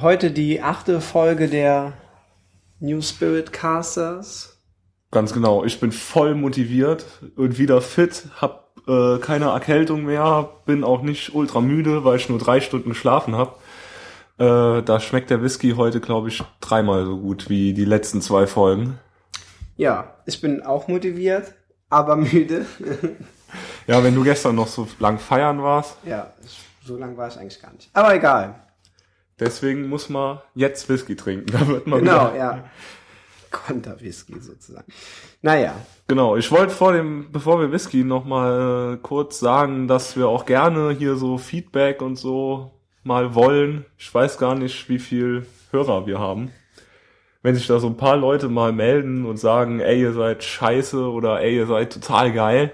heute die 8. Folge der New Spirit Casters. Ganz genau. Ich bin voll motiviert und wieder fit, hab keine Erkältung mehr, bin auch nicht ultra müde, weil ich nur 3 Stunden geschlafen habe. Da schmeckt der Whisky heute, glaube ich, 3-mal so gut wie die letzten 2 Folgen. Ja, ich bin auch motiviert, aber müde. Ja, wenn du gestern noch so lang feiern warst. Ja, so lang war ich eigentlich gar nicht. Aber egal. Deswegen muss man jetzt Whisky trinken. Da wird man genau, ja. Konterwhisky sozusagen. Naja. Genau, ich wollte bevor wir Whisky nochmal kurz sagen, dass wir auch gerne hier so Feedback und so mal wollen. Ich weiß gar nicht, wie viel Hörer wir haben. Wenn sich da so ein paar Leute mal melden und sagen, ey, ihr seid scheiße oder ey, ihr seid total geil.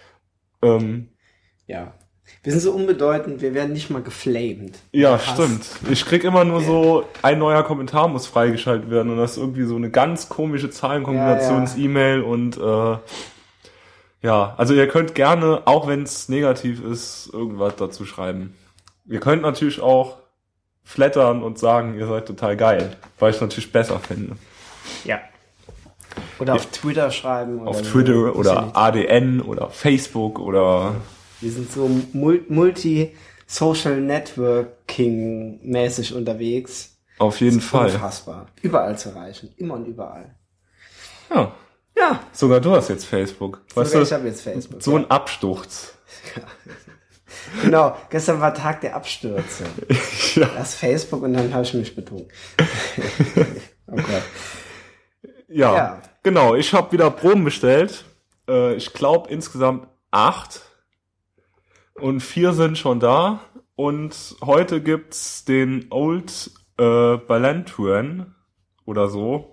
Ja. Wir sind so unbedeutend, wir werden nicht mal geflamed. Ja, stimmt. Ich krieg immer nur so, ein neuer Kommentar muss freigeschaltet werden und das ist irgendwie so eine ganz komische Zahlenkombinations-E-Mail und ja, also ihr könnt gerne, auch wenn es negativ ist, irgendwas dazu schreiben. Ihr könnt natürlich auch flattern und sagen, ihr seid total geil, weil ich natürlich besser finde. Ja. Oder auf Twitter schreiben. Auf Twitter oder ADN oder Facebook oder... Wir sind so multi-social-networking-mäßig unterwegs. Auf jeden Fall. Unfassbar. Überall zu erreichen. Immer und überall. Ja. Ja. Sogar du hast jetzt Facebook. Weißt du, ich habe jetzt Facebook. So ein Absturz. Ja. Genau. Gestern war Tag der Abstürze. Ja. Erst Facebook und dann habe ich mich betrunken. Oh Gott. Ja, genau. Ich habe wieder Proben bestellt. Ich glaube insgesamt 8. Und 4 sind schon da. Und heute gibt's den Old Ballantrae oder so.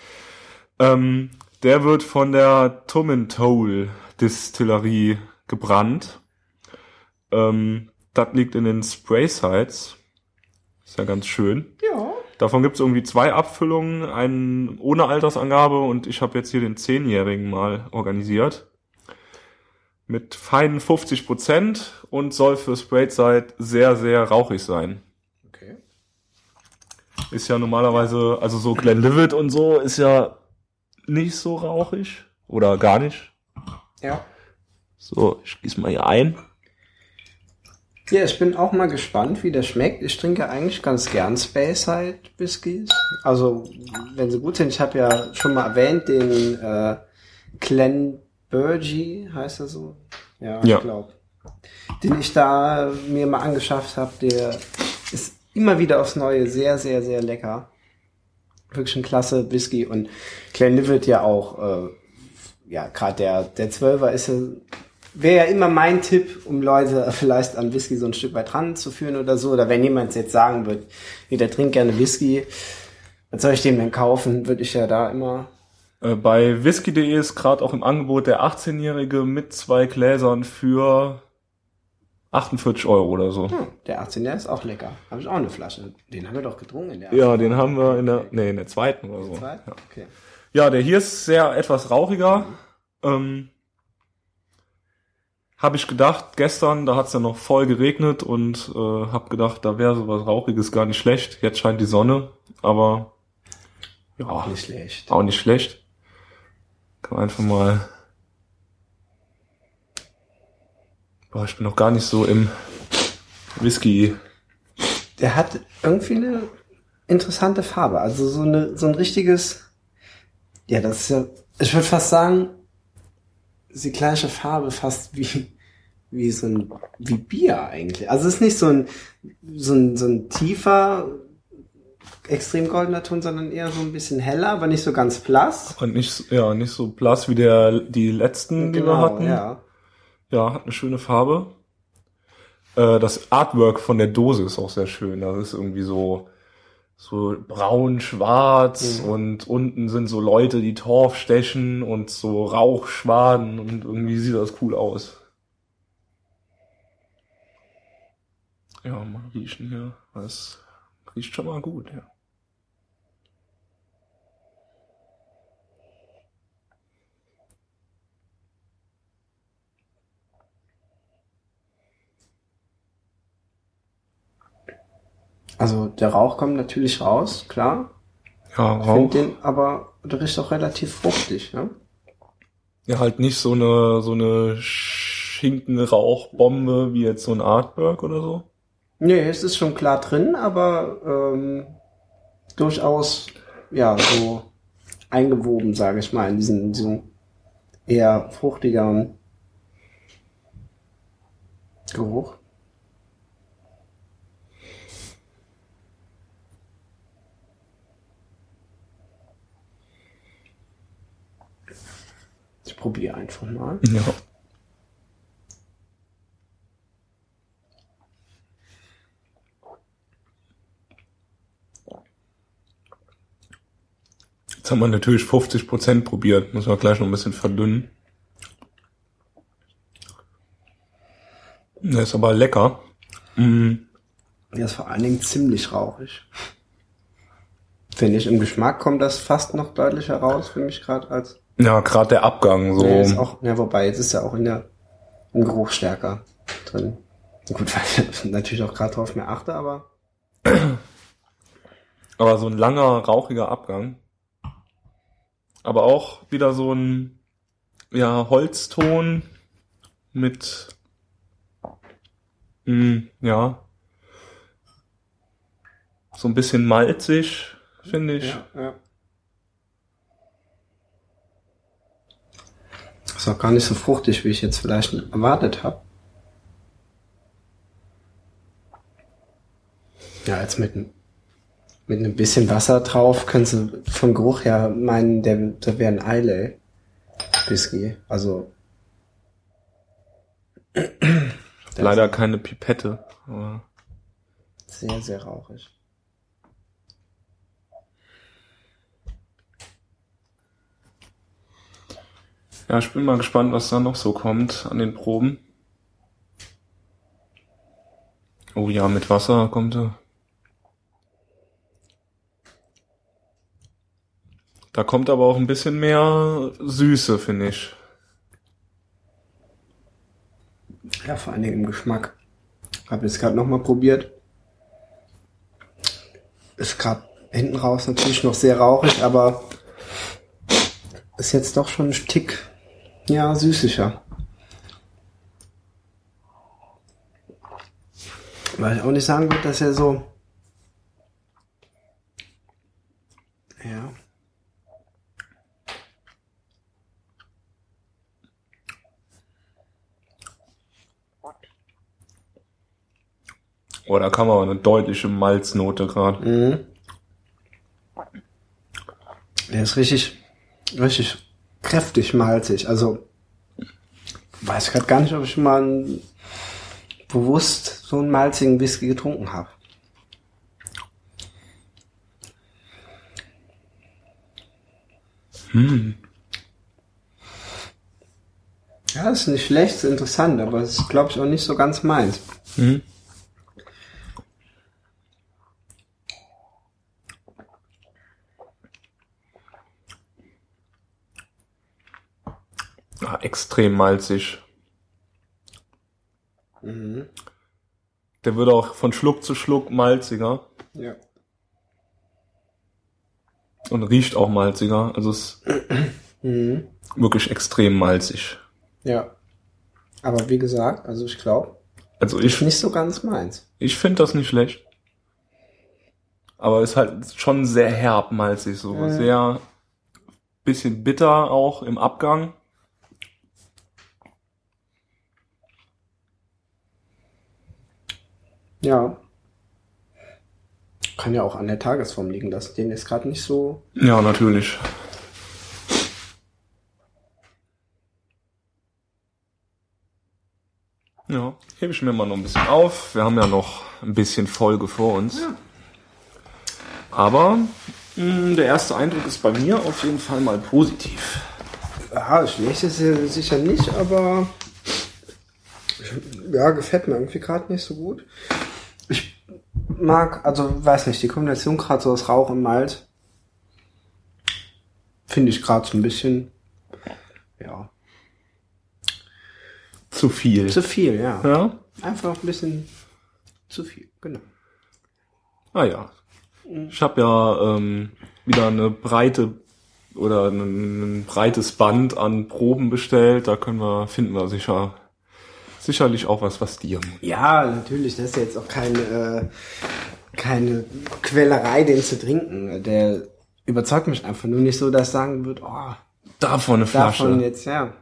Der wird von der Tomintoul Distillerie gebrannt. Das liegt in den Spraysides. Ist ja ganz schön. Ja. Davon gibt's irgendwie 2 Abfüllungen, einen ohne Altersangabe und ich habe jetzt hier den 10-jährigen mal organisiert. Mit feinen 50% und soll für Sprayside sehr, sehr rauchig sein. Okay. Ist ja normalerweise, also so Glenlivet und so ist ja nicht so rauchig oder gar nicht. Ja. So, ich gieße mal hier ein. Ja, ich bin auch mal gespannt, wie das schmeckt. Ich trinke eigentlich ganz gern Speyside Whiskys. Also, wenn sie gut sind. Ich habe ja schon mal erwähnt, den Glenburgie, heißt er so? Ja, ich glaube. Den ich da mir mal angeschafft habe, der ist immer wieder aufs Neue sehr, sehr, sehr lecker. Wirklich ein klasse Whisky. Und Glenlivet ja auch, ja, gerade der 12er ist ja... Wäre ja immer mein Tipp, um Leute vielleicht an Whisky so ein Stück weit ranzuführen oder so. Oder wenn jemand jetzt sagen wird, der trinkt gerne Whisky, was soll ich dem denn kaufen? Würde ich ja da immer... Bei whisky.de ist gerade auch im Angebot der 18-Jährige mit 2 Gläsern für 48 € oder so. Der 18er ist auch lecker. Habe ich auch eine Flasche. Den haben wir doch getrunken in der Ja, den haben wir in der zweiten oder so. Ja. Okay. Ja, der hier ist sehr etwas rauchiger. Habe ich gedacht, gestern, da hat's ja noch voll geregnet und habe gedacht, da wäre sowas Rauchiges gar nicht schlecht. Jetzt scheint die Sonne, aber ja, auch nicht schlecht. Auch nicht schlecht. Kann man einfach mal... Boah, ich bin noch gar nicht so im Whisky. Der hat irgendwie eine interessante Farbe. Also so ein richtiges... Ja, das ist ja... Ich würde fast sagen... ist die gleiche Farbe fast wie Bier eigentlich. Also es ist nicht so ein tiefer, extrem goldener Ton, sondern eher so ein bisschen heller, aber nicht so ganz blass. Und nicht so blass wie die letzten, die wir hatten. Ja, hat eine schöne Farbe. Das Artwork von der Dose ist auch sehr schön. Das ist irgendwie so braun, schwarz und unten sind so Leute, die Torf stechen und so Rauchschwaden und irgendwie sieht das cool aus. Ja, mal riechen hier. Das riecht schon mal gut, ja. Also der Rauch kommt natürlich raus, klar. Ja, Rauch. Ich finde den, aber der riecht auch relativ fruchtig, ne? Ja, halt nicht so eine Schinkenrauchbombe wie jetzt so ein Artberg oder so. Nee, es ist schon klar drin, aber durchaus, ja, so eingewoben, sage ich mal, in diesen eher fruchtigeren Geruch. Ich probiere einfach mal. Ja. Jetzt haben wir natürlich 50% probiert. Müssen wir gleich noch ein bisschen verdünnen. Der ist aber lecker. Der ist vor allen Dingen ziemlich rauchig. Finde ich, im Geschmack kommt das fast noch deutlicher raus für mich gerade als... Ja, gerade der Abgang so. Ja, ist auch, ja, wobei, jetzt ist ja auch im Geruch stärker drin. Gut, weil ich natürlich auch gerade drauf mehr achte, aber... Aber so ein langer, rauchiger Abgang. Aber auch wieder so ein, ja, Holzton mit, ja, so ein bisschen malzig, finde ich. Ja. Ist auch gar nicht so fruchtig, wie ich jetzt vielleicht erwartet habe. Ja, jetzt mit einem bisschen Wasser drauf können Sie vom Geruch her meinen, der wäre ein Islay Whisky. Also leider keine Pipette. Aber sehr, sehr rauchig. Ja, ich bin mal gespannt, was da noch so kommt an den Proben. Oh ja, mit Wasser kommt er. Da kommt aber auch ein bisschen mehr Süße, finde ich. Ja, vor allen Dingen im Geschmack. Habe jetzt gerade nochmal probiert. Ist gerade hinten raus natürlich noch sehr rauchig, aber ist jetzt doch schon ein Tick, ja, süßlicher. Weil ich auch nicht sagen würde, dass er so... Ja... Oh, da kam aber eine deutliche Malznote gerade. Mhm. Der ist richtig kräftig malzig. Also weiß ich gerade gar nicht, ob ich mal bewusst so einen malzigen Whisky getrunken habe. Ja, ist nicht schlecht, ist interessant, aber es ist, glaube ich, auch nicht so ganz meins. Ah, extrem malzig. Der wird auch von Schluck zu Schluck malziger. Ja. Und riecht auch malziger. Also es ist wirklich extrem malzig. Ja. Aber wie gesagt, also ich glaube, also ist nicht so ganz meins. Ich finde das nicht schlecht. Aber ist halt schon sehr herb malzig, so sehr bisschen bitter auch im Abgang. Ja. Kann ja auch an der Tagesform liegen, dass den ist gerade nicht so... Ja, natürlich. Ja, hebe ich mir mal noch ein bisschen auf. Wir haben ja noch ein bisschen Folge vor uns. Ja. Aber der erste Eindruck ist bei mir auf jeden Fall mal positiv. Ja, schlecht ist es sicher nicht, aber ja, gefällt mir irgendwie gerade nicht so gut. Ich mag, also weiß nicht, die Kombination gerade so aus Rauch und Malt finde ich gerade so ein bisschen, ja. Zu viel. Zu viel, ja. Ja? Einfach ein bisschen zu viel, genau. Ah ja. Ich habe ja wieder ein breites Band an Proben bestellt. Da finden wir sicherlich auch was dir. Ja, natürlich. Das ist jetzt auch keine Quälerei, den zu trinken. Der überzeugt mich einfach nur nicht so, dass ich sagen würde, davon eine Flasche. Davon jetzt, ja.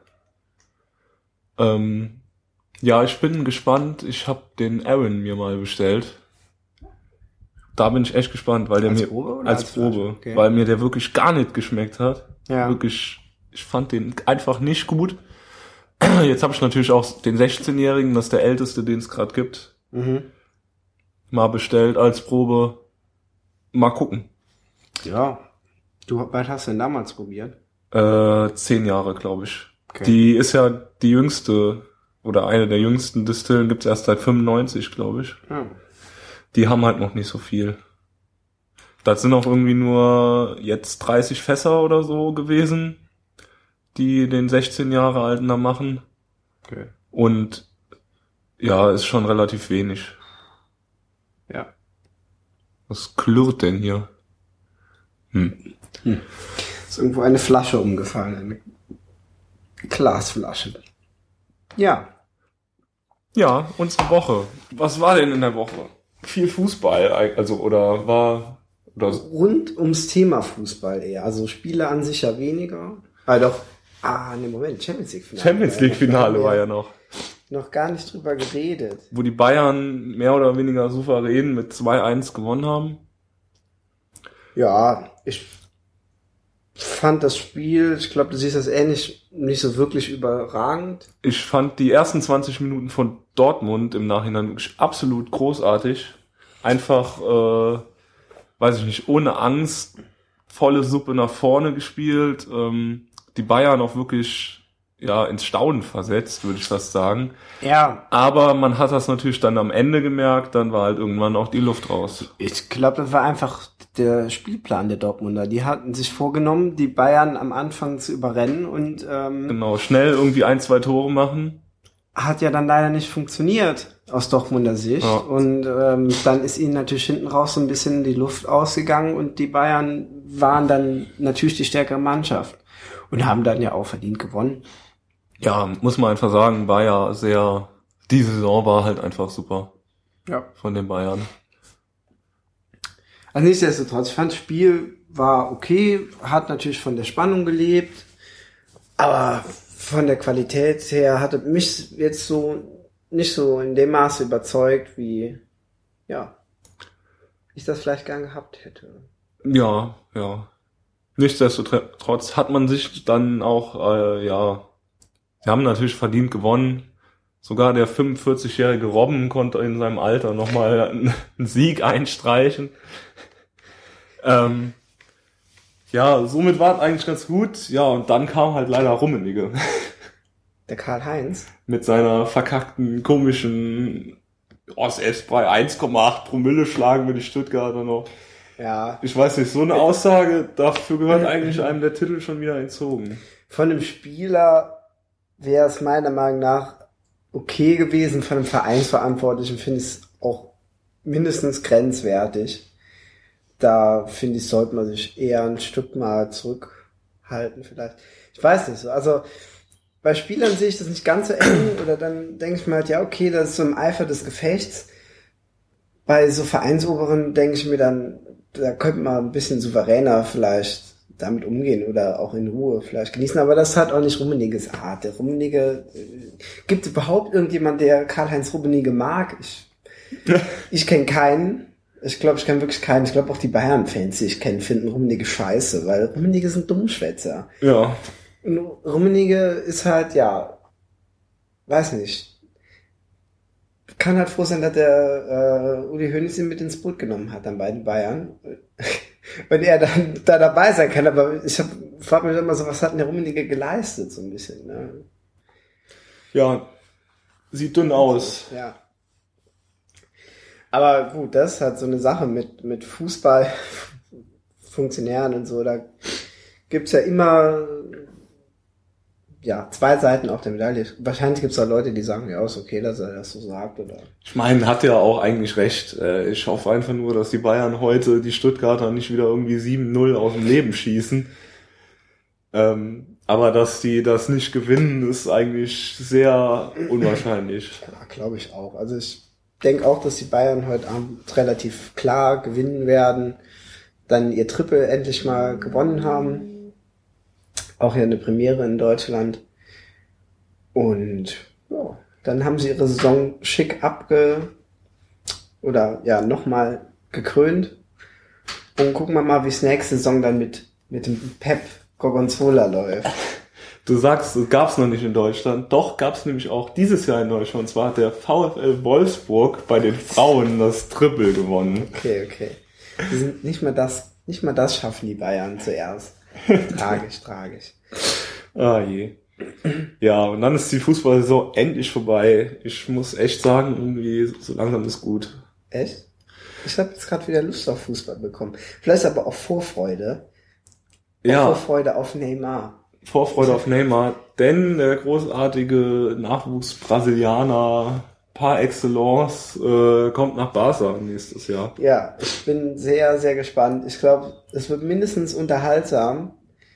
Ja, ich bin gespannt. Ich habe den Aaron mir mal bestellt. Da bin ich echt gespannt, weil der als mir Probe oder als Probe, okay. Weil mir der wirklich gar nicht geschmeckt hat. Ja. Wirklich, ich fand den einfach nicht gut. Jetzt habe ich natürlich auch den 16-Jährigen, das ist der älteste, den es gerade gibt, mal bestellt als Probe. Mal gucken. Ja. Was hast du denn damals probiert? 10 Jahre, glaube ich. Okay. Die ist ja die jüngste oder eine der jüngsten Distillen, gibt's erst seit 95, glaube ich. Ja. Die haben halt noch nicht so viel. Das sind auch irgendwie nur jetzt 30 Fässer oder so gewesen, die den 16 Jahre alten da machen. Okay. Und ja, ist schon relativ wenig. Ja. Was klirrt denn hier? Ist irgendwo eine Flasche umgefallen, eine Glasflasche. Ja. Ja, unsere Woche. Was war denn in der Woche? Viel Fußball, rund ums Thema Fußball eher. Also Spiele an sich ja weniger. Moment, Champions League Finale. Champions League Finale war ja noch. Noch gar nicht drüber geredet. Wo die Bayern mehr oder weniger souverän mit 2-1 gewonnen haben. Ja, ich fand das Spiel, ich glaube, du siehst das ähnlich, nicht so wirklich überragend. Ich fand die ersten 20 Minuten von Dortmund im Nachhinein wirklich absolut großartig. Einfach, weiß ich nicht, ohne Angst, volle Suppe nach vorne gespielt. Die Bayern auch wirklich ins Staunen versetzt, würde ich fast sagen. Ja. Aber man hat das natürlich dann am Ende gemerkt, dann war halt irgendwann auch die Luft raus. Ich glaube, das war einfach der Spielplan der Dortmunder. Die hatten sich vorgenommen, die Bayern am Anfang zu überrennen und genau, schnell irgendwie 1-2 Tore machen. Hat ja dann leider nicht funktioniert aus Dortmunder Sicht. Ja. Und dann ist ihnen natürlich hinten raus so ein bisschen die Luft ausgegangen und die Bayern waren dann natürlich die stärkere Mannschaft und haben dann ja auch verdient gewonnen. Ja, muss man einfach sagen, die Saison war halt einfach super. Ja. Von den Bayern. Also nichtsdestotrotz, ich fand, das Spiel war okay, hat natürlich von der Spannung gelebt, aber von der Qualität her hatte mich jetzt so nicht so in dem Maße überzeugt, wie ich das vielleicht gern gehabt hätte. Ja. Nichtsdestotrotz hat man sich dann auch, sie haben natürlich verdient gewonnen. Sogar der 45-jährige Robben konnte in seinem Alter nochmal einen Sieg einstreichen. Somit war es eigentlich ganz gut. Ja, und dann kam halt leider Rummenigge. Der Karl-Heinz? Mit seiner verkackten, komischen, selbst bei 1,8 Promille schlagen wir die Stuttgarter noch. Ja. Ich weiß nicht, so eine Aussage, dafür gehört eigentlich einem der Titel schon wieder entzogen. Von dem Spieler wäre es meiner Meinung nach okay gewesen, von dem Vereinsverantwortlichen finde ich es auch mindestens grenzwertig. Da finde ich, sollte man sich eher ein Stück mal zurückhalten vielleicht. Ich weiß nicht so. Also bei Spielern sehe ich das nicht ganz so eng oder dann denke ich mir halt, ja okay, das ist so im Eifer des Gefechts. Bei so Vereinsoberen denke ich mir dann, da könnte man ein bisschen souveräner vielleicht damit umgehen oder auch in Ruhe vielleicht genießen. Aber das hat auch nicht Rummeniges Art. Der Rummenigge, gibt es überhaupt irgendjemand, der Karl-Heinz Rummenigge mag? Ich kenne keinen. Ich glaube, ich kenne wirklich keinen. Ich glaube auch die Bayern-Fans, die ich kenne, finden Rummenigge scheiße, weil Rummenigge sind Dummschwätzer. Ja. Und Rummenigge ist halt, weiß nicht. Kann halt froh sein, dass der Uli Hoeneß ihn mit ins Boot genommen hat, dann bei den Bayern. Wenn er dann da dabei sein kann, aber ich frage mich immer so, was hat denn der Rummenigge geleistet, so ein bisschen, ne? Ja, sieht dünn aus. Ja. Aber gut, das ist halt so eine Sache mit Fußballfunktionären und so, da gibt's ja immer zwei Seiten auf der Medaille. Wahrscheinlich gibt es da Leute, die sagen, ja, ist okay, dass er das so sagt, oder? Ich meine, hat ja auch eigentlich recht. Ich hoffe einfach nur, dass die Bayern heute die Stuttgarter nicht wieder irgendwie 7-0 aus dem Leben schießen. Aber dass die das nicht gewinnen, ist eigentlich sehr unwahrscheinlich. Ja, glaube ich auch. Also ich denke auch, dass die Bayern heute Abend relativ klar gewinnen werden, dann ihr Triple endlich mal gewonnen haben. Auch ja eine Premiere in Deutschland. Und ja, dann haben sie ihre Saison schick nochmal gekrönt. Und gucken wir mal, wie es nächste Saison dann mit dem Pep Gorgonzola läuft. Du sagst, es gab's noch nicht in Deutschland. Doch, gab's nämlich auch dieses Jahr in Deutschland. Und zwar hat der VfL Wolfsburg bei den Frauen das Triple gewonnen. Okay. Die sind nicht mal das schaffen die Bayern zuerst. Tragisch. Ah je. Ja, und dann ist die Fußballsaison endlich vorbei. Ich muss echt sagen, irgendwie so langsam ist gut. Echt? Ich habe jetzt gerade wieder Lust auf Fußball bekommen. Vielleicht aber auch Vorfreude. Vorfreude auf Neymar. Vorfreude auf Neymar, denn der großartige Nachwuchs-Brasilianer par excellence kommt nach Barca nächstes Jahr. Ja, ich bin sehr, sehr gespannt. Ich glaube, es wird mindestens unterhaltsam,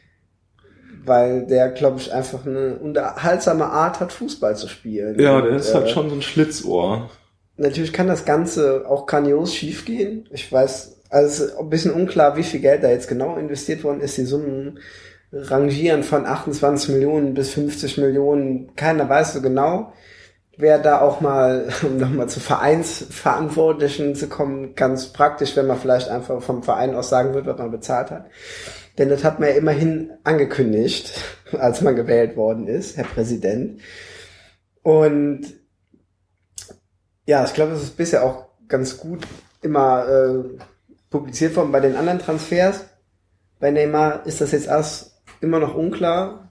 weil der, glaube ich, einfach eine unterhaltsame Art hat, Fußball zu spielen. Ja, der ist halt schon so ein Schlitzohr. Natürlich kann das Ganze auch grandios schief gehen. Ich weiß, also es ist ein bisschen unklar, wie viel Geld da jetzt genau investiert worden ist. Die Summen rangieren von 28 Millionen bis 50 Millionen. Keiner weiß so genau. Wer da auch mal, um nochmal zu Vereinsverantwortlichen zu kommen, ganz praktisch, wenn man vielleicht einfach vom Verein aus sagen wird, was man bezahlt hat. Denn das hat man ja immerhin angekündigt, als man gewählt worden ist, Herr Präsident. Und ja, ich glaube, es ist bisher auch ganz gut immer publiziert worden bei den anderen Transfers. Bei Neymar ist das jetzt erst immer noch unklar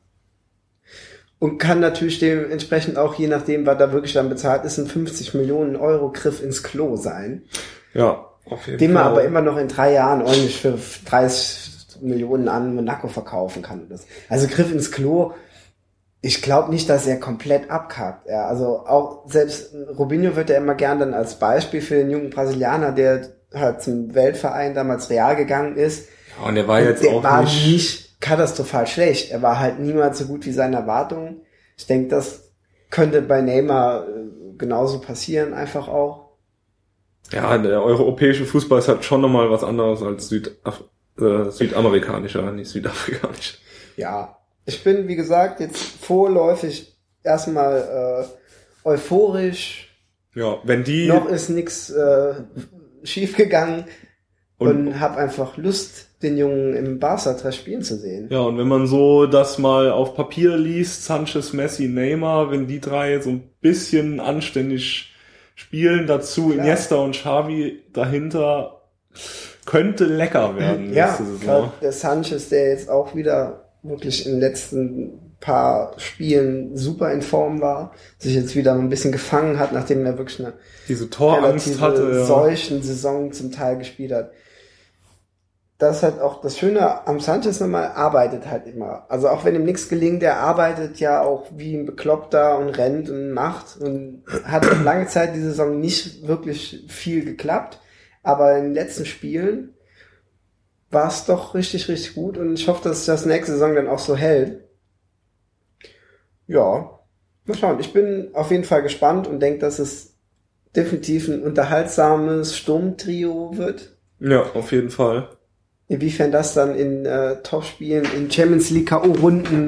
und kann natürlich dementsprechend auch, je nachdem, was da wirklich dann bezahlt ist, ein 50 Millionen Euro Griff ins Klo sein. Ja, auf jeden Fall. Den man aber immer noch in 3 Jahren ordentlich für 30 Millionen an Monaco verkaufen kann. Also Griff ins Klo, ich glaube nicht, dass er komplett abkackt. Ja, also auch selbst Robinho wird ja immer gern dann als Beispiel für den jungen Brasilianer, der halt zum Weltverein damals Real gegangen ist. Ja, und der war jetzt auch nicht katastrophal schlecht. Er war halt niemals so gut wie seine Erwartungen. Ich denke, das könnte bei Neymar genauso passieren, einfach auch. Ja, der europäische Fußball ist halt schon nochmal was anderes als südamerikanischer, nicht südafrikanischer. Ja, ich bin, wie gesagt, jetzt vorläufig erstmal euphorisch. Ja, wenn die... Noch ist nichts schief gegangen und habe einfach Lust, den Jungen im Barca spielen zu sehen. Ja, und wenn man so das mal auf Papier liest, Sanchez, Messi, Neymar, wenn die drei so ein bisschen anständig spielen, dazu Iniesta und Xavi dahinter, könnte lecker werden nächste Saison. Der Sanchez, der jetzt auch wieder wirklich in den letzten paar Spielen super in Form war, sich jetzt wieder ein bisschen gefangen hat, nachdem er wirklich eine diese Torangst hatte, solchen Saison zum Teil gespielt hat. Das ist halt auch das Schöne am Sanchez nochmal, arbeitet halt immer. Also auch wenn ihm nichts gelingt, er arbeitet ja auch wie ein Bekloppter und rennt und macht und hat lange Zeit die Saison nicht wirklich viel geklappt, aber in den letzten Spielen war es doch richtig, richtig gut und ich hoffe, dass sich das nächste Saison dann auch so hält. Ja, mal schauen. Ich bin auf jeden Fall gespannt und denke, dass es definitiv ein unterhaltsames Sturmtrio wird. Ja, auf jeden Fall. Inwiefern das dann in Topspielen, in Champions League K.O.-Runden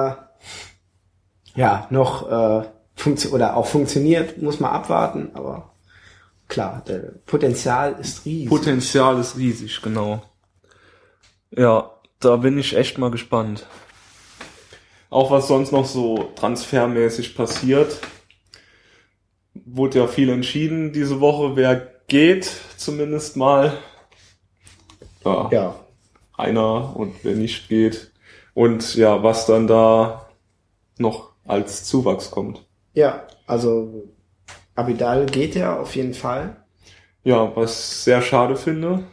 noch funktioniert, muss man abwarten, aber klar, der Potenzial ist riesig. Potenzial ist riesig, genau. Ja, da bin ich echt mal gespannt. Auch was sonst noch so transfermäßig passiert. Wurde ja viel entschieden diese Woche, wer geht zumindest mal. Ja. Einer und wer nicht geht. Und ja, was dann da noch als Zuwachs kommt. Ja, also Abidal geht ja auf jeden Fall. Ja, was ich sehr schade finde.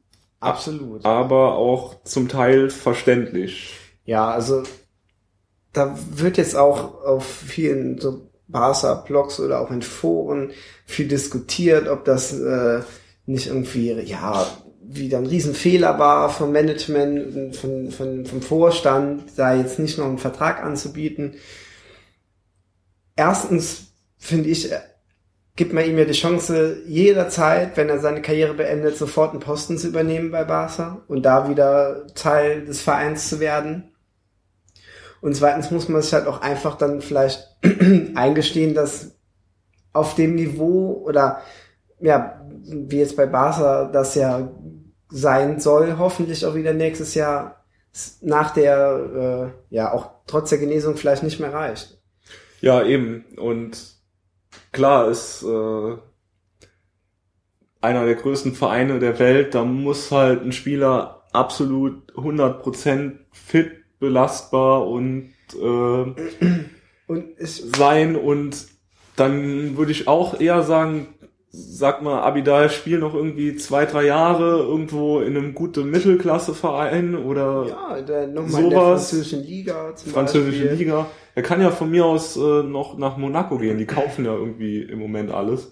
Absolut. Aber auch zum Teil verständlich. Ja, also da wird jetzt auch auf vielen so Barca-Blogs oder auch in Foren viel diskutiert, ob das nicht irgendwie, wieder ein Riesenfehler war vom Management, vom Vorstand, da jetzt nicht noch einen Vertrag anzubieten. Erstens, finde ich, gibt man ihm ja die Chance, jederzeit, wenn er seine Karriere beendet, sofort einen Posten zu übernehmen bei Barca und da wieder Teil des Vereins zu werden. Und zweitens muss man sich halt auch einfach dann vielleicht eingestehen, dass auf dem Niveau oder wie jetzt bei Barca das ja sein soll, hoffentlich auch wieder nächstes Jahr nach der, auch trotz der Genesung vielleicht nicht mehr reicht. Ja, eben. Und klar ist einer der größten Vereine der Welt, da muss halt ein Spieler absolut 100% fit, belastbar und sein, und dann würde ich auch eher sagen, sag mal, Abidal spielt noch irgendwie 2-3 Jahre irgendwo in einem guten Mittelklasseverein oder nochmal in der französischen Liga zum Beispiel. Liga. Er kann ja von mir aus noch nach Monaco gehen, die kaufen ja irgendwie im Moment alles.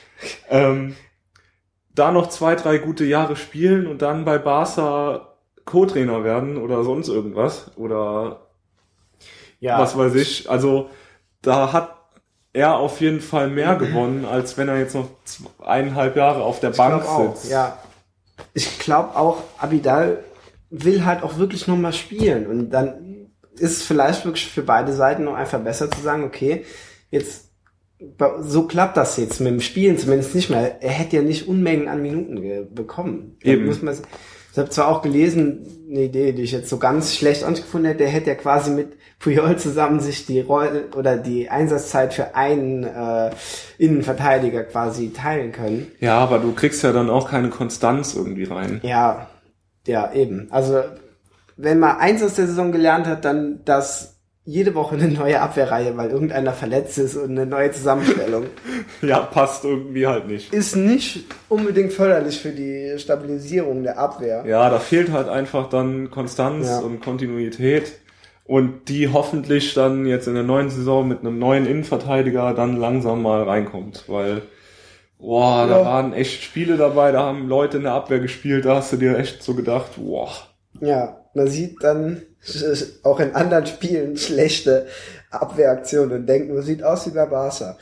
Da noch 2-3 gute Jahre spielen und dann bei Barca Co-Trainer werden oder sonst irgendwas oder was weiß ich. Also da hat er auf jeden Fall mehr gewonnen, als wenn er jetzt noch 1,5 Jahre auf der Bank sitzt. Ich glaube auch, Abidal will halt auch wirklich nochmal spielen. Und dann ist es vielleicht wirklich für beide Seiten noch einfach besser zu sagen, okay, jetzt so klappt das jetzt mit dem Spielen zumindest nicht mehr. Er hätte ja nicht Unmengen an Minuten bekommen. Eben. Ich habe zwar auch gelesen, eine Idee, die ich jetzt so ganz schlecht angefunden hätte, der hätte ja quasi mit Puyol zusammen sich die Rolle oder die Einsatzzeit für einen Innenverteidiger quasi teilen können. Ja, aber du kriegst ja dann auch keine Konstanz irgendwie rein. Ja, eben. Also wenn man eins aus der Saison gelernt hat, dann dass jede Woche eine neue Abwehrreihe, weil irgendeiner verletzt ist und eine neue Zusammenstellung. Ja, passt irgendwie halt nicht. Ist nicht unbedingt förderlich für die Stabilisierung der Abwehr. Ja, da fehlt halt einfach dann Konstanz und Kontinuität. Und die hoffentlich dann jetzt in der neuen Saison mit einem neuen Innenverteidiger dann langsam mal reinkommt. Weil, da waren echt Spiele dabei, da haben Leute in der Abwehr gespielt, da hast du dir echt so gedacht, Ja, man sieht dann auch in anderen Spielen schlechte Abwehraktionen und denkt, man sieht aus wie bei Barca.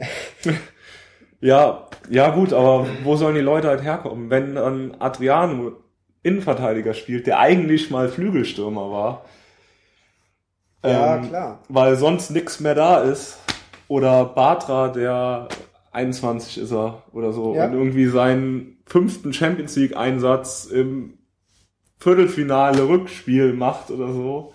Ja, gut, aber wo sollen die Leute halt herkommen? Wenn dann Adriano Innenverteidiger spielt, der eigentlich mal Flügelstürmer war. Ja, klar. Weil sonst nichts mehr da ist. Oder Bartra, der 21 ist er oder so. Und irgendwie seinen 5. Champions League Einsatz im Viertelfinale Rückspiel macht oder so.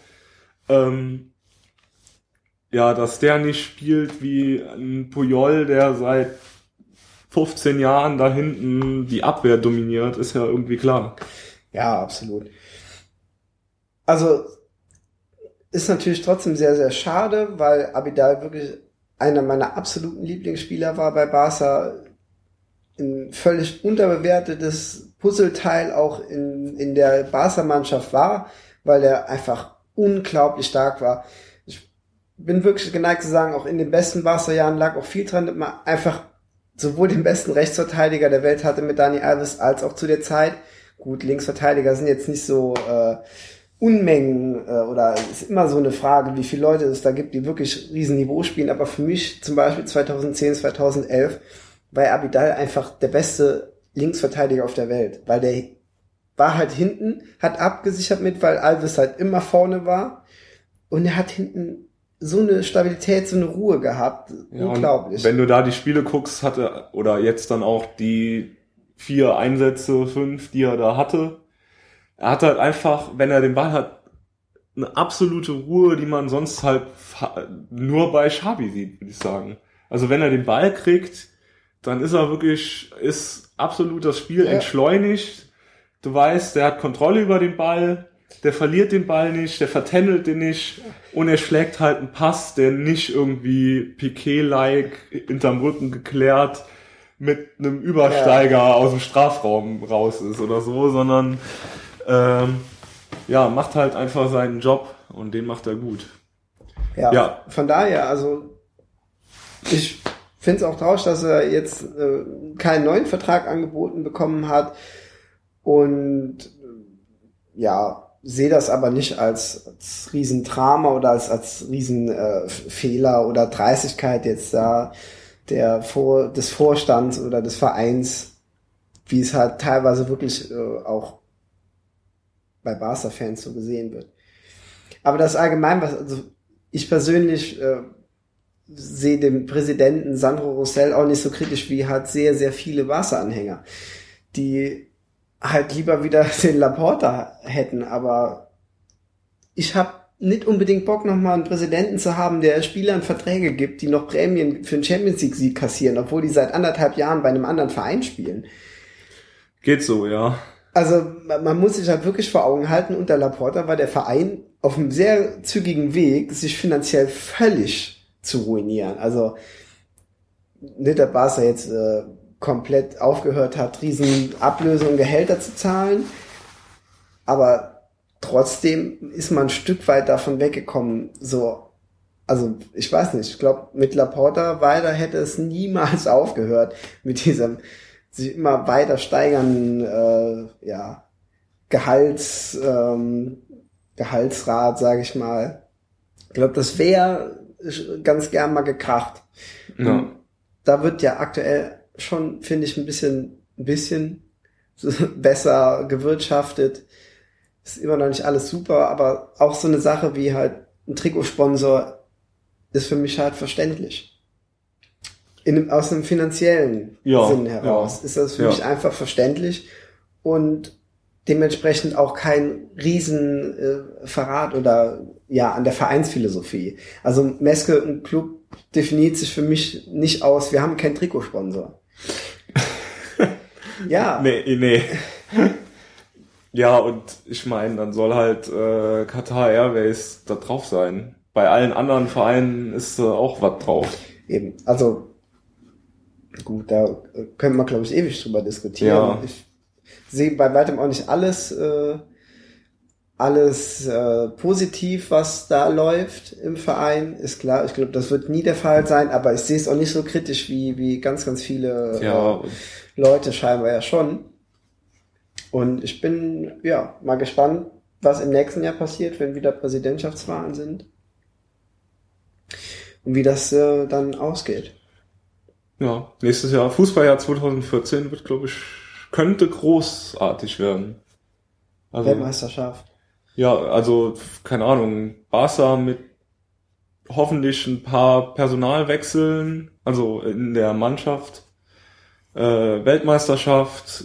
Dass der nicht spielt wie ein Puyol, der seit 15 Jahren da hinten die Abwehr dominiert, ist ja irgendwie klar. Ja, absolut. Also ist natürlich trotzdem sehr, sehr schade, weil Abidal wirklich einer meiner absoluten Lieblingsspieler war bei Barca. Ein völlig unterbewertetes Puzzleteil auch in der Barca-Mannschaft war, weil er einfach unglaublich stark war. Ich bin wirklich geneigt zu sagen, auch in den besten Barca-Jahren lag auch viel dran, dass man einfach sowohl den besten Rechtsverteidiger der Welt hatte mit Dani Alves, als auch zu der Zeit. Gut, Linksverteidiger sind jetzt nicht so Unmengen oder ist immer so eine Frage, wie viele Leute es da gibt, die wirklich Riesenniveau spielen, aber für mich zum Beispiel 2010, 2011 war Abidal einfach der beste Linksverteidiger auf der Welt, weil der war halt hinten, hat abgesichert mit, weil Alves halt immer vorne war und er hat hinten so eine Stabilität, so eine Ruhe gehabt, unglaublich. Wenn du da die Spiele guckst, oder jetzt dann auch die 4 Einsätze, 5, die er da hatte, er hat halt einfach, wenn er den Ball hat, eine absolute Ruhe, die man sonst halt nur bei Xavi sieht, würde ich sagen. Also wenn er den Ball kriegt, dann ist absolut das Spiel entschleunigt. Du weißt, der hat Kontrolle über den Ball, der verliert den Ball nicht, der vertändelt den nicht und er schlägt halt einen Pass, der nicht irgendwie Piqué-like hinterm Rücken geklärt mit einem Übersteiger aus dem Strafraum raus ist oder so, sondern macht halt einfach seinen Job und den macht er gut. Ja, von daher, also ich finde es auch traurig, dass er jetzt keinen neuen Vertrag angeboten bekommen hat und sehe das aber nicht als Riesendrama oder als Riesenfehler oder Dreistigkeit jetzt da des Vorstands oder des Vereins, wie es halt teilweise wirklich auch bei Barca-Fans so gesehen wird. Aber das allgemein, also ich persönlich sehe den Präsidenten Sandro Rosell auch nicht so kritisch wie halt sehr, sehr viele Barca-Anhänger, die halt lieber wieder den Laporta hätten, aber ich habe nicht unbedingt Bock, nochmal einen Präsidenten zu haben, der Spielern Verträge gibt, die noch Prämien für einen Champions-League-Sieg kassieren, obwohl die seit 1,5 Jahren bei einem anderen Verein spielen. Geht so, ja. Also man muss sich halt wirklich vor Augen halten, unter Laporta war der Verein auf einem sehr zügigen Weg, sich finanziell völlig zu ruinieren. Also nicht, dass Barca jetzt komplett aufgehört hat, riesen Ablöse und Gehälter zu zahlen, aber trotzdem ist man ein Stück weit davon weggekommen. So, also ich weiß nicht, ich glaube, mit Laporta weiter hätte es niemals aufgehört mit diesem sich immer weiter steigern Gehaltsrat, sage ich mal. Ich glaube, das wäre ganz gern mal gekracht. Ja. Da wird ja aktuell schon, finde ich, ein bisschen besser gewirtschaftet. Ist immer noch nicht alles super, aber auch so eine Sache wie halt ein Trikotsponsor ist für mich halt verständlich. Aus einem finanziellen Sinn heraus ist das für mich einfach verständlich und dementsprechend auch kein Riesenverrat oder an der Vereinsphilosophie. Also Meske, ein Club, definiert sich für mich nicht aus, wir haben keinen Trikotsponsor. Ja. Nee. Ja, und ich meine, dann soll halt Qatar Airways da drauf sein. Bei allen anderen Vereinen ist auch was drauf. Eben, also gut, da können wir, glaube ich, ewig drüber diskutieren. Ja. Ich sehe bei weitem auch nicht alles positiv, was da läuft im Verein. Ist klar, ich glaube, das wird nie der Fall sein, aber ich sehe es auch nicht so kritisch wie ganz, ganz viele Leute scheinbar ja schon. Und ich bin mal gespannt, was im nächsten Jahr passiert, wenn wieder Präsidentschaftswahlen sind. Und wie das dann ausgeht. Ja, nächstes Jahr, Fußballjahr 2014 wird, glaube ich, könnte großartig werden. Also, Weltmeisterschaft. Ja, also, keine Ahnung, Barca mit hoffentlich ein paar Personalwechseln, also in der Mannschaft, Weltmeisterschaft,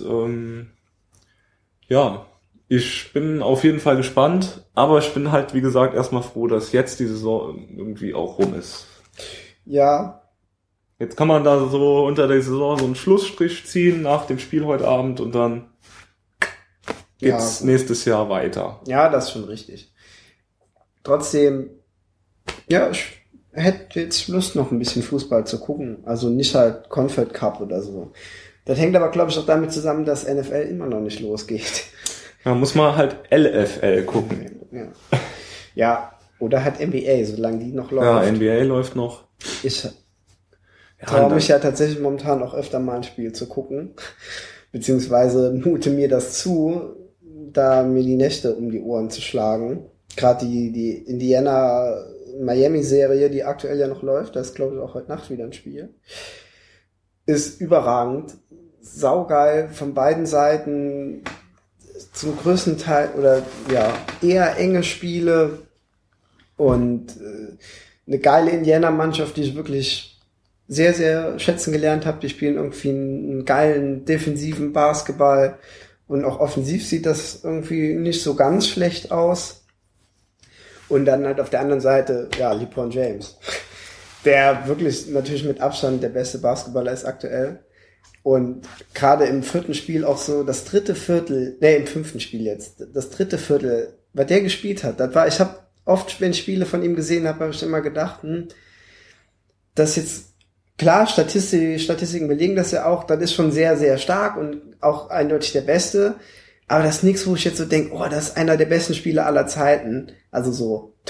ich bin auf jeden Fall gespannt, aber ich bin halt, wie gesagt, erstmal froh, dass jetzt die Saison irgendwie auch rum ist. Ja. Jetzt kann man da so unter der Saison so einen Schlussstrich ziehen nach dem Spiel heute Abend und dann geht's nächstes Jahr weiter. Ja, das ist schon richtig. Trotzdem, ich hätte jetzt Lust, noch ein bisschen Fußball zu gucken. Also nicht halt Confed Cup oder so. Das hängt aber, glaube ich, auch damit zusammen, dass NFL immer noch nicht losgeht. Da muss man halt LFL gucken. Ja, oder halt NBA, solange die noch läuft. Ja, NBA läuft noch. Ich traue mich ja tatsächlich momentan auch öfter mal ein Spiel zu gucken. Beziehungsweise mute mir das zu, da mir die Nächte um die Ohren zu schlagen. Gerade die Indiana-Miami-Serie, die aktuell ja noch läuft, da ist, glaube ich, auch heute Nacht wieder ein Spiel, ist überragend. Saugeil von beiden Seiten, zum größten Teil oder eher enge Spiele und eine geile Indiana-Mannschaft, die ich wirklich sehr, sehr schätzen gelernt habe. Die spielen irgendwie einen geilen defensiven Basketball und auch offensiv sieht das irgendwie nicht so ganz schlecht aus. Und dann halt auf der anderen Seite, LeBron James, der wirklich natürlich mit Abstand der beste Basketballer ist aktuell. Und gerade im 4. Spiel auch so das 3. Viertel, im 5. Spiel jetzt, das 3. Viertel, was der gespielt hat, ich habe oft, wenn ich Spiele von ihm gesehen habe ich immer gedacht, das jetzt, klar, Statistiken belegen das ja auch, das ist schon sehr, sehr stark und auch eindeutig der Beste, aber das ist nichts, wo ich jetzt so denke, das ist einer der besten Spieler aller Zeiten, also so Top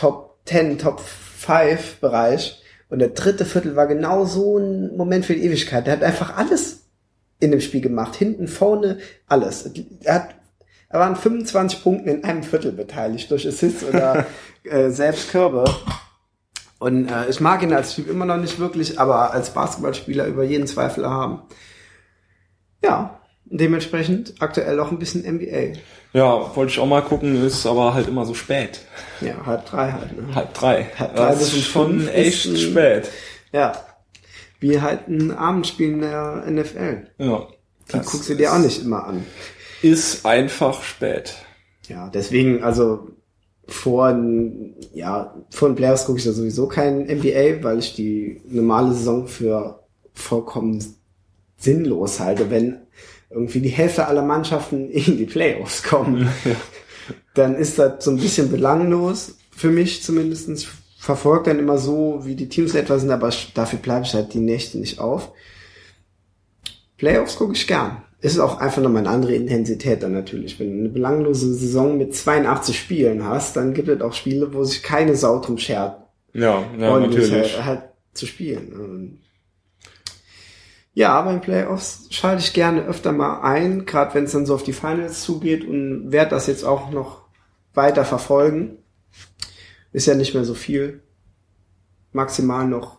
10, Top 5 Bereich. Und der dritte Viertel war genau so ein Moment für die Ewigkeit. Der hat einfach alles in dem Spiel gemacht. Hinten, vorne, alles. Er waren 25 Punkten in einem Viertel beteiligt durch Assists oder selbst Körbe. Und ich mag ihn als Typ immer noch nicht wirklich, aber als Basketballspieler über jeden Zweifel haben. Ja, dementsprechend aktuell auch ein bisschen NBA. Ja, wollte ich auch mal gucken, ist aber halt immer so spät. Ja, 2:30 halt. Ne? 2:30. Das ist schon echt spät. Ja, wie halt ein Abendspiel in der NFL. Ja. Die guckst du dir auch nicht immer an. Ist einfach spät. Ja, deswegen, also vor den Playoffs gucke ich da sowieso kein NBA, weil ich die normale Saison für vollkommen sinnlos halte, wenn irgendwie die Hälfte aller Mannschaften in die Playoffs kommen. Ja. Dann ist das so ein bisschen belanglos, für mich zumindest. Ich verfolge dann immer so, wie die Teams etwa sind, aber dafür bleibe ich halt die Nächte nicht auf. Playoffs gucke ich gern. Ist auch einfach nochmal eine andere Intensität dann natürlich. Wenn du eine belanglose Saison mit 82 Spielen hast, dann gibt es auch Spiele, wo sich keine Sau drum schert. Ja, natürlich. Halt zu spielen. Ja, beim Playoffs schalte ich gerne öfter mal ein, gerade wenn es dann so auf die Finals zugeht, und werde das jetzt auch noch weiter verfolgen. Ist ja nicht mehr so viel. Maximal noch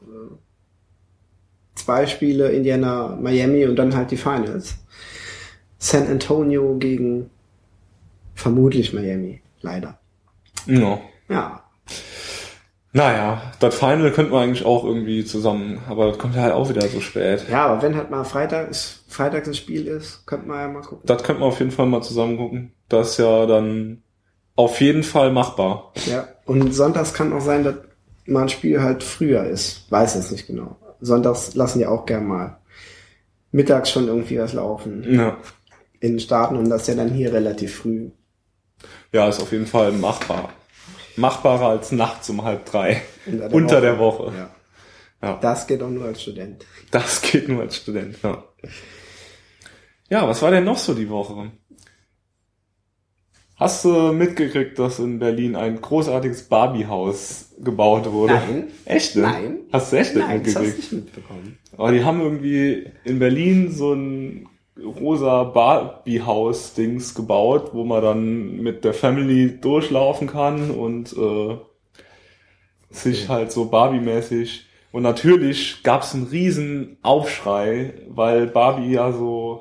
2 Spiele, Indiana, Miami und dann halt die Finals. San Antonio gegen vermutlich Miami, leider. No. Ja. Naja, das Final könnte man eigentlich auch irgendwie zusammen, aber das kommt halt auch wieder so spät. Ja, aber wenn halt mal freitags ein Spiel ist, könnte man ja mal gucken. Das könnte man auf jeden Fall mal zusammen gucken. Das ist ja dann auf jeden Fall machbar. Ja, und sonntags kann auch sein, dass mal ein Spiel halt früher ist. Weiß es nicht genau. Sonntags lassen die auch gern mal mittags schon irgendwie was laufen. Ja. In den Staaten, und das ist ja dann hier relativ früh. Ja, ist auf jeden Fall machbar. Machbarer als nachts um 2:30. Unter der Woche. Ja. Das geht auch nur als Student. Das geht nur als Student, ja. Ja, was war denn noch so die Woche? Hast du mitgekriegt, dass in Berlin ein großartiges Barbie-Haus gebaut wurde? Nein. Echt? Ne? Nein. Hast du echt nicht mitgekriegt? Nein, das hast du nicht mitbekommen. Aber die haben irgendwie in Berlin so ein rosa Barbie-Haus-Dings gebaut, wo man dann mit der Family durchlaufen kann und sich halt so Barbie-mäßig. Und natürlich gab's einen riesen Aufschrei, weil Barbie ja so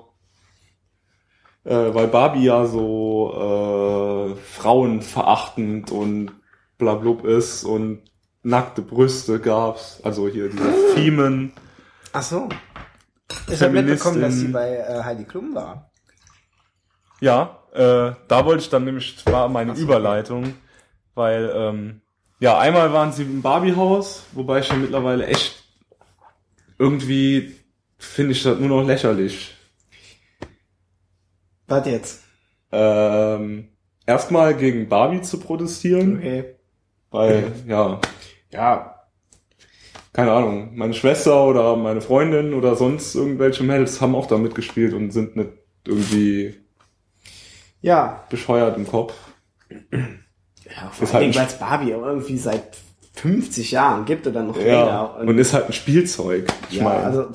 frauenverachtend und blablub ist und nackte Brüste gab's. Also hier diese Femen. Ach so. Ich habe mitbekommen, dass sie bei Heidi Klum war. Ja, da wollte ich dann nämlich, war meine Überleitung, weil, einmal waren sie im Barbie-Haus, wobei ich ja mittlerweile echt irgendwie finde ich das nur noch lächerlich. Was jetzt? Erstmal gegen Barbie zu protestieren. Okay. Weil, keine Ahnung, meine Schwester oder meine Freundin oder sonst irgendwelche Mädels haben auch da mitgespielt und sind nicht irgendwie bescheuert im Kopf. Ja, vor allem, weil es Barbie auch irgendwie seit 50 Jahren gibt oder noch länger. Und ist halt ein Spielzeug. Ich meine.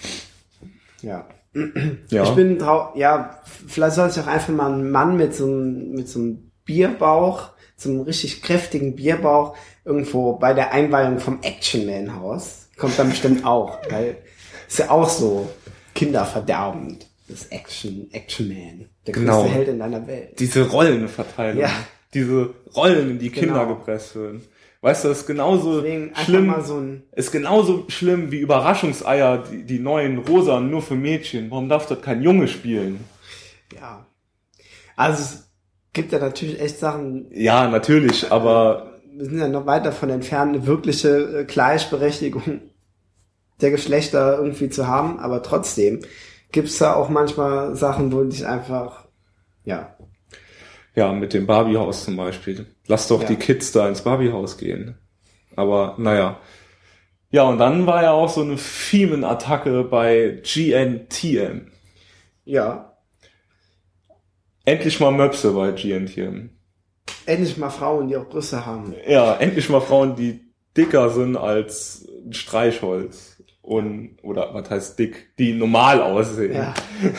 Ich bin vielleicht soll sich auch einfach mal ein Mann mit so einem Bierbauch, so einem richtig kräftigen Bierbauch, irgendwo bei der Einweihung vom Action Man Haus, kommt dann bestimmt auch, weil ist ja auch so kinderverderbend, das Action Man, der größte Held in deiner Welt. Diese Rollenverteilung, diese Rollen, in die Kinder gepresst werden. Weißt du, das ist genauso schlimm, ist genauso schlimm wie Überraschungseier, die neuen rosa nur für Mädchen. Warum darf das kein Junge spielen? Ja. Also es gibt ja natürlich echt Sachen. Ja, natürlich, aber wir sind ja noch weit davon entfernt, eine wirkliche Gleichberechtigung der Geschlechter irgendwie zu haben, aber trotzdem gibt's da auch manchmal Sachen, wo dich einfach, Ja, mit dem Barbie-Haus zum Beispiel. Lass doch die Kids da ins Barbie-Haus gehen. Aber, naja. Ja, und dann war ja auch so eine Femen-Attacke bei GNTM. Ja. Endlich mal Möpse bei GNTM. Endlich mal Frauen, die auch Brüste haben. Ja, endlich mal Frauen, die dicker sind als ein Streichholz. Oder was heißt dick? Die normal aussehen. Ja.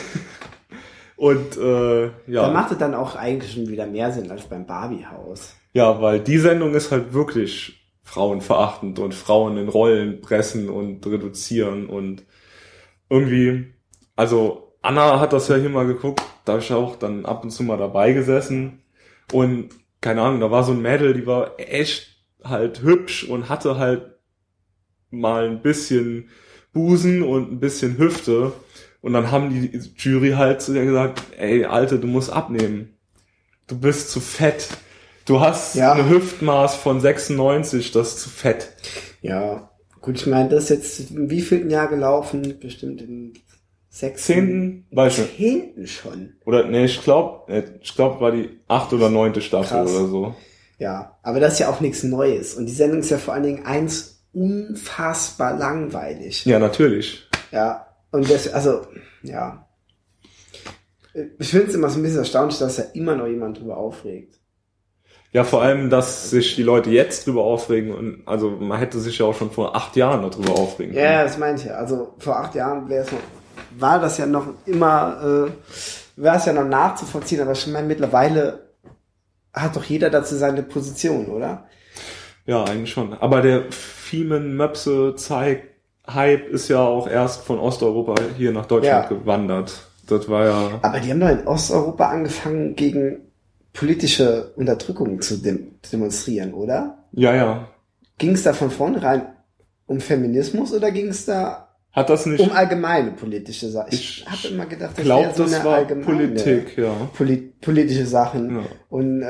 Und ja. Da macht es dann auch eigentlich schon wieder mehr Sinn als beim Barbie-Haus. Ja, weil die Sendung ist halt wirklich frauenverachtend und Frauen in Rollen pressen und reduzieren und irgendwie, also Anna hat das ja hier mal geguckt, da habe ich auch dann ab und zu mal dabei gesessen und keine Ahnung, da war so ein Mädel, die war echt halt hübsch und hatte halt mal ein bisschen Busen und ein bisschen Hüfte und dann haben die Jury halt zu der gesagt, ey Alte, du musst abnehmen, du bist zu fett. Du hast eine Hüftmaß von 96, das ist zu fett. Ja, gut, ich meine, das ist jetzt im wievielten Jahr gelaufen? Bestimmt im 6. 10. Weiß nicht. 10. schon. Oder, nee, ich glaub, war die 8. oder 9. Staffel. Krass. Oder so. Ja, aber das ist ja auch nichts Neues. Und die Sendung ist ja vor allen Dingen unfassbar langweilig. Ja, natürlich. Ja, und das, also, ja. Ich finde es immer so ein bisschen erstaunlich, dass ja immer noch jemand drüber aufregt. Ja, vor allem, dass sich die Leute jetzt drüber aufregen und also man hätte sich ja auch schon vor 8 Jahren darüber aufregen können. Ja, das meine ich ja. Also vor 8 Jahren war das ja noch immer, wäre es ja noch nachzuvollziehen, aber ich meine, mittlerweile hat doch jeder dazu seine Position, oder? Ja, eigentlich schon. Aber der Fiemen-Möpse-Hype ist ja auch erst von Osteuropa hier nach Deutschland gewandert. Das war ja... Aber die haben doch in Osteuropa angefangen, gegen politische Unterdrückung zu demonstrieren, oder? Ja, ja. Ging es da von vornherein um Feminismus oder ging es da um allgemeine politische Sachen? Ich habe immer gedacht, das wäre so eine allgemeine Politik, ja. Politische Sachen. Ja. Und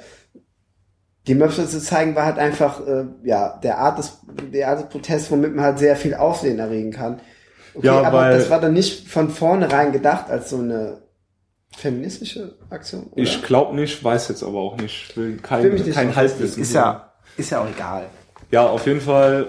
die Möpse zu zeigen war halt einfach der Art des Protests, womit man halt sehr viel Aufsehen erregen kann. Okay, ja, aber das war dann nicht von vornherein gedacht als so eine feministische Aktion, oder? Ich glaube nicht, weiß jetzt aber auch nicht. Ich will kein Halbwissen. Ist ja auch egal. Ja, auf jeden Fall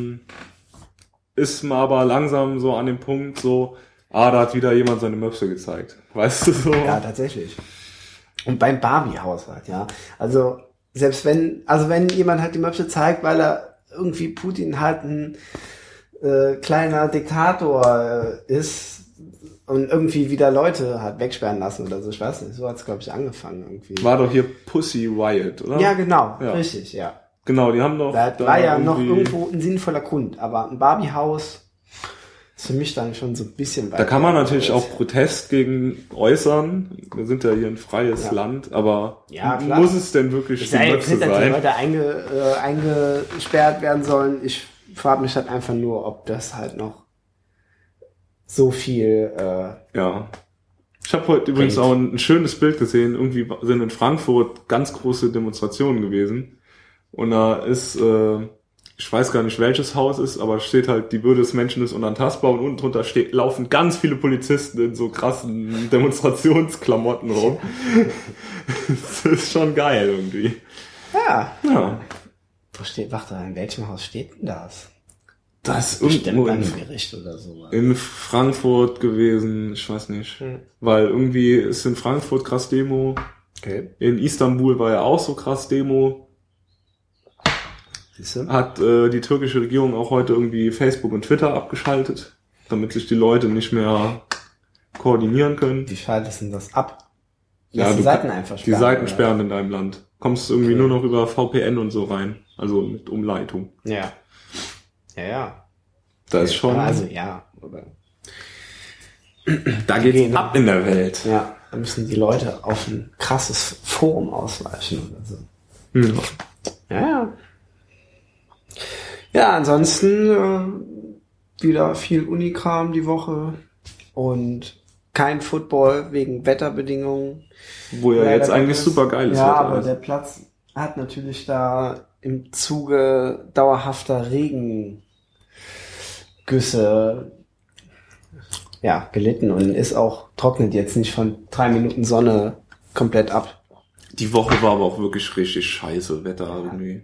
ist man aber langsam so an dem Punkt so, da hat wieder jemand seine Möpse gezeigt. Weißt du so? Ja, tatsächlich. Und beim Barbie-Haushalt, ja. Also, selbst wenn jemand halt die Möpse zeigt, weil er irgendwie Putin halt ein kleiner Diktator ist, und irgendwie wieder Leute hat wegsperren lassen oder so, ich weiß nicht, so hat's glaube ich angefangen irgendwie. War doch hier Pussy Riot, oder? Ja, genau, ja. Richtig, ja. Genau, die haben doch... Da war ja noch irgendwo ein sinnvoller Grund, aber ein Barbie-Haus ist für mich dann schon so ein bisschen weiter. Da kann man natürlich auch Protest gegen äußern, wir sind ja hier ein freies Land, aber muss es denn wirklich die Möpse sein? Dass die Leute eingesperrt werden sollen, ich frage mich halt einfach nur, ob das halt noch so viel ja. Ich habe heute übrigens auch ein schönes Bild gesehen. Irgendwie sind in Frankfurt ganz große Demonstrationen gewesen. Und da ist, ich weiß gar nicht welches Haus ist, aber steht halt, die Würde des Menschen ist unantastbar und unten drunter laufen ganz viele Polizisten in so krassen Demonstrationsklamotten rum. Das ist schon geil irgendwie. Ja. Warte, in welchem Haus steht denn das? Das ist irgendwo ein Gericht oder so. In Frankfurt gewesen, ich weiß nicht. Weil irgendwie ist in Frankfurt krass Demo. Okay. In Istanbul war ja auch so krass Demo. Hat die türkische Regierung auch heute irgendwie Facebook und Twitter abgeschaltet, damit sich die Leute nicht mehr koordinieren können. Wie schaltest du denn das ab? Ja, die Seiten einfach sperren. Die Seiten sperren in deinem Land. Kommst irgendwie nur noch über VPN und so rein. Also mit Umleitung. Ja. Ja. Da ist schon... Also ja. Aber da geht's ab in der Welt. Ja, da müssen die Leute auf ein krasses Forum ausweichen oder so. Ja. Ja, ansonsten wieder viel Unikram die Woche und kein Football wegen Wetterbedingungen. Wo ja jetzt eigentlich super geil ist. Ja, aber der Platz hat natürlich da im Zuge dauerhafter Regengüsse gelitten und trocknet jetzt nicht von 3 Minuten Sonne komplett ab. Die Woche war aber auch wirklich richtig scheiße Wetter irgendwie.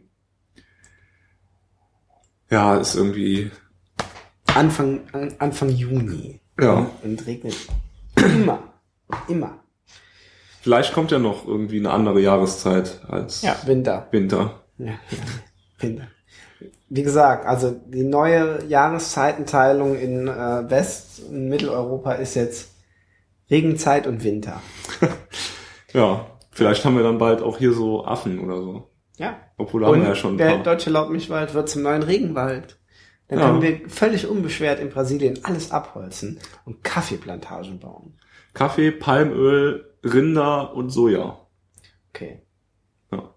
Ja, ist irgendwie Anfang Juni. Ja. Und regnet immer. Vielleicht kommt ja noch irgendwie eine andere Jahreszeit als Winter. Ja, Winter. Wie gesagt, also die neue Jahreszeitenteilung in West- und Mitteleuropa ist jetzt Regenzeit und Winter. Ja, vielleicht haben wir dann bald auch hier so Affen oder so. Ja. Obwohl da haben wir ja schon ein der paar. deutsche Laubmischwald wird zum neuen Regenwald. Dann können wir völlig unbeschwert in Brasilien alles abholzen und Kaffeeplantagen bauen. Kaffee, Palmöl, Rinder und Soja. Okay. Ja.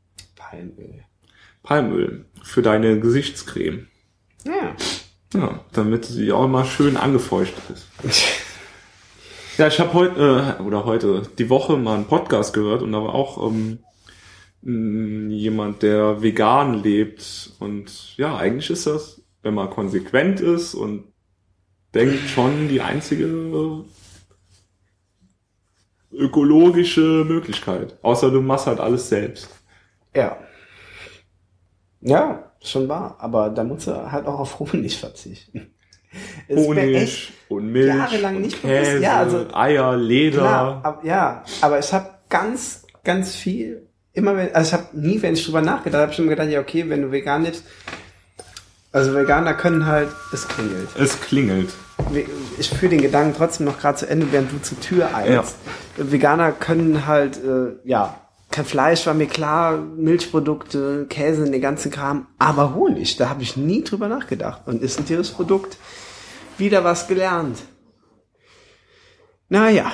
Palmöl. Für deine Gesichtscreme. Ja. Ja, damit sie auch immer schön angefeuchtet ist. Ja, ich habe die Woche mal einen Podcast gehört und da war auch jemand, der vegan lebt. Und ja, eigentlich ist das, wenn man konsequent ist und denkt, schon die einzige ökologische Möglichkeit. Außer du machst halt alles selbst. Ja. Ja, schon wahr. Aber da musst du halt auch auf Honig verzichten. Honig und Milch jahrelang und nicht Käse, bewusst. Ja, also, Eier, Leder. Klar, aber ich habe ganz, ganz viel, ich habe nie, wenn ich drüber nachgedacht habe, schon gedacht, ja okay, wenn du vegan lebst, also Veganer können halt, es klingelt. Ich führe den Gedanken trotzdem noch gerade zu Ende, während du zur Tür eilst. Ja. Veganer können halt, kein Fleisch war mir klar, Milchprodukte, Käse, den ganzen Kram, aber Honig, da habe ich nie drüber nachgedacht. Und ist ein tierisches Produkt. Wieder was gelernt. Naja.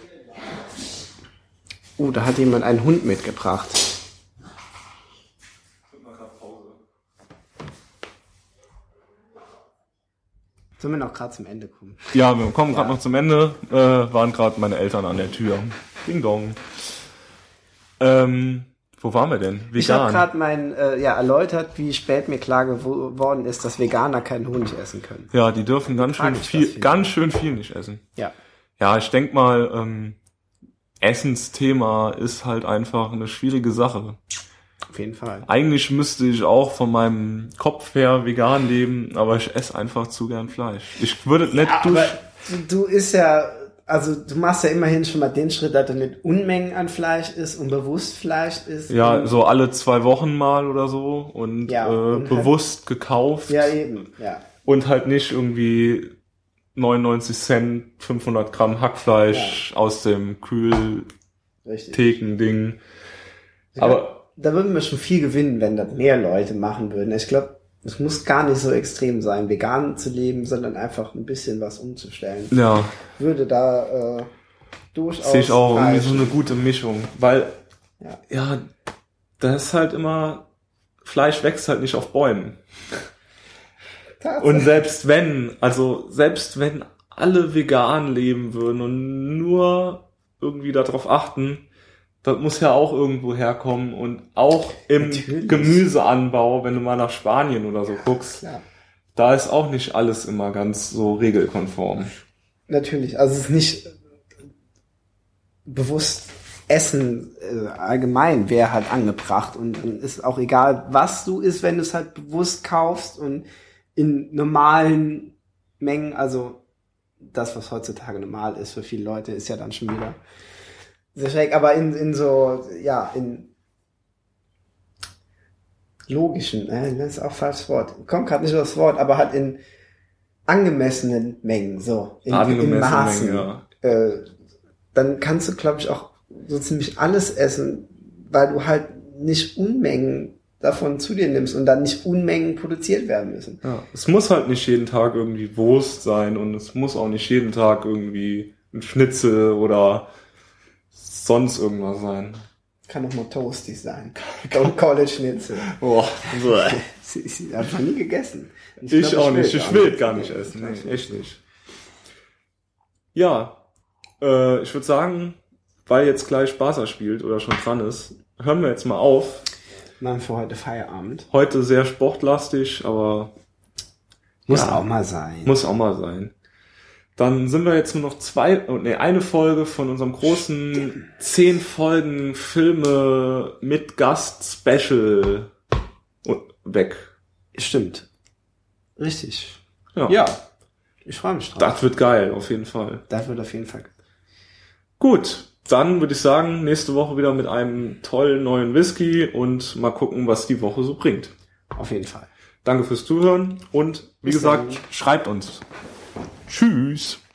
Da hat jemand einen Hund mitgebracht. Sollen wir noch gerade zum Ende kommen? Ja, wir kommen gerade noch zum Ende. Waren gerade meine Eltern an der Tür. Ding dong. Wo waren wir denn? Vegan. Ich habe gerade erläutert, wie spät mir klar geworden ist, dass Veganer keinen Honig essen können. Ja, die dürfen ganz schön viel nicht essen. Ja. Ja, ich denk mal, Essensthema ist halt einfach eine schwierige Sache. Auf jeden Fall. Eigentlich müsste ich auch von meinem Kopf her vegan leben, aber ich esse einfach zu gern Fleisch. Ich würde nicht aber du isst ja, also du machst ja immerhin schon mal den Schritt, dass du nicht Unmengen an Fleisch isst und bewusst Fleisch isst. Ja, so alle 2 Wochen mal oder so und bewusst halt gekauft. Ja, eben, ja. Und halt nicht irgendwie 99 Cent, 500 Gramm Hackfleisch aus dem Kühlthekending. Aber da würden wir schon viel gewinnen, wenn das mehr Leute machen würden. Ich glaube, es muss gar nicht so extrem sein, vegan zu leben, sondern einfach ein bisschen was umzustellen. Ja. Würde da durchaus sehe ich auch irgendwie so eine gute Mischung, weil das ist halt immer, Fleisch wächst halt nicht auf Bäumen. Und selbst wenn alle vegan leben würden und nur irgendwie darauf achten, das muss ja auch irgendwo herkommen und auch im Gemüseanbau, wenn du mal nach Spanien oder so guckst, da ist auch nicht alles immer ganz so regelkonform. Natürlich, also es ist nicht bewusst Essen allgemein wäre halt angebracht und ist auch egal, was du isst, wenn du es halt bewusst kaufst und in normalen Mengen, also das, was heutzutage normal ist für viele Leute, ist ja dann schon wieder sehr schräg, aber in logischen, das ist auch falsches Wort, kommt gerade nicht aufs Wort, aber halt in angemessenen Mengen, so, in Maßen, Mengen, dann kannst du, glaube ich, auch so ziemlich alles essen, weil du halt nicht Unmengen davon zu dir nimmst und dann nicht Unmengen produziert werden müssen. Ja, es muss halt nicht jeden Tag irgendwie Wurst sein und es muss auch nicht jeden Tag irgendwie ein Schnitzel oder sonst irgendwas sein. Kann auch mal Toasty sein. Don't call it Schnitzel. Boah. Ich habe noch nie gegessen. Ich auch nicht. Ich will gar nicht essen. Nee, echt nicht. Ja, ich würde sagen, weil jetzt gleich Barca spielt oder schon dran ist, hören wir jetzt mal auf. Machen für heute Feierabend. Heute sehr sportlastig, aber muss auch mal sein. Muss auch mal sein. Dann sind wir jetzt nur noch eine Folge von unserem großen 10 Folgen Filme mit Gast-Special weg. Stimmt. Richtig. Ja. Ich freue mich drauf. Das wird geil, auf jeden Fall. Das wird auf jeden Fall. Gut. dann würde ich sagen, nächste Woche wieder mit einem tollen neuen Whisky und mal gucken, was die Woche so bringt. Auf jeden Fall. Danke fürs Zuhören und wie gesagt, schreibt uns. Tschüss.